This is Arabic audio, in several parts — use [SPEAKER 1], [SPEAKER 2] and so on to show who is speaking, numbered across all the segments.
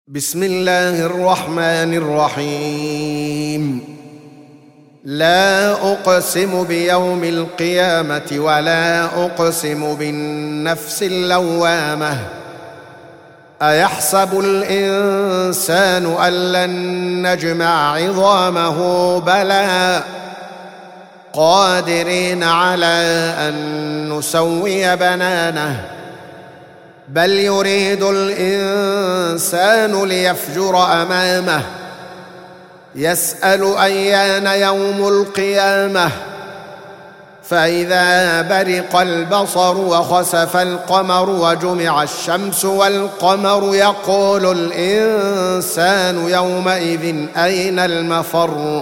[SPEAKER 1] بسم الله الرحمن الرحيم. لا أقسم بيوم القيامة ولا أقسم بالنفس اللوامة. أيحسب الإنسان أن لن نجمع عظامه بلى قادرين على أن نسوي بنانه بل يريد الإنسان ليفجر أمامه يسأل أيان يوم القيامة فإذا برق البصر وخسف القمر وجمع الشمس والقمر يقول الإنسان يومئذ أين المفر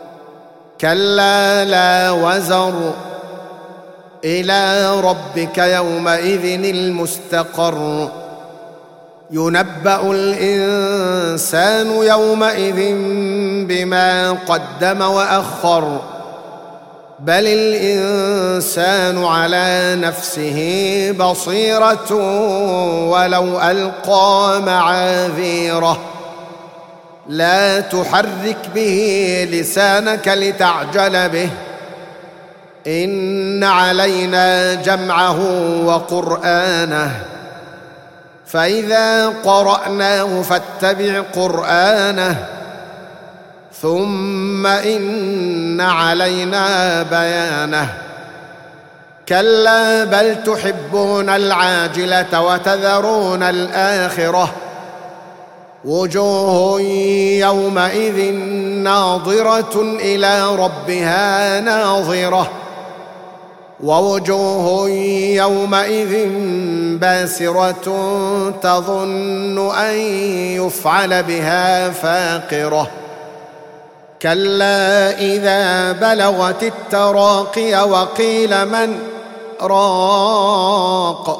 [SPEAKER 1] كلا لا وزر إلى ربك يومئذ المستقر ينبأ الإنسان يومئذ بما قدم وأخر بل الإنسان على نفسه بصيرة ولو ألقى معاذيره لا تحرك به لسانك لتعجل به إن علينا جمعه وقرآنه فإذا قرأناه فاتبع قرآنه ثم إن علينا بيانه كلا بل تحبون العاجلة وتذرون الآخرة وجوه يومئذ ناظرة إلى ربها ناظرة ووجوه يومئذ باسرة تظن أن يفعل بها فاقرة كلا إذا بلغت التراقي وقيل من راق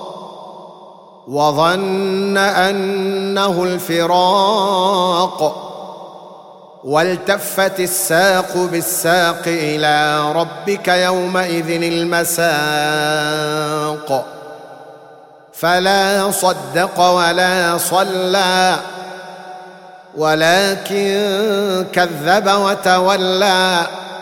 [SPEAKER 1] وظن أنه الفراق والتفت الساق بالساق إلى ربك يومئذ المساق فلا صدق ولا صلى ولكن كذب وتولى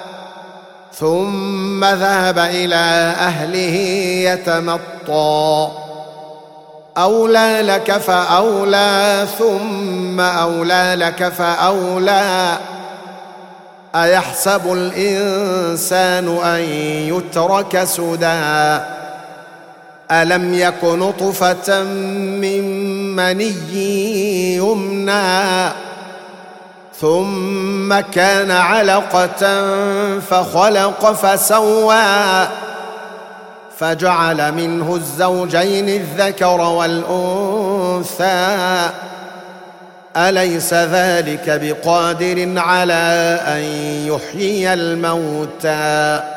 [SPEAKER 1] ثم ذهب إلى أهله يتمطى أولى لك فأولى ثم أولى لك فأولى أيحسب الإنسان أن يترك سدى ألم يك نطفة من مني يمنى ثم كان علقة فخلق فسوى فجعل منه الزوجين الذكر والأنثى أليس ذلك بقادر على أن يحيي الموتى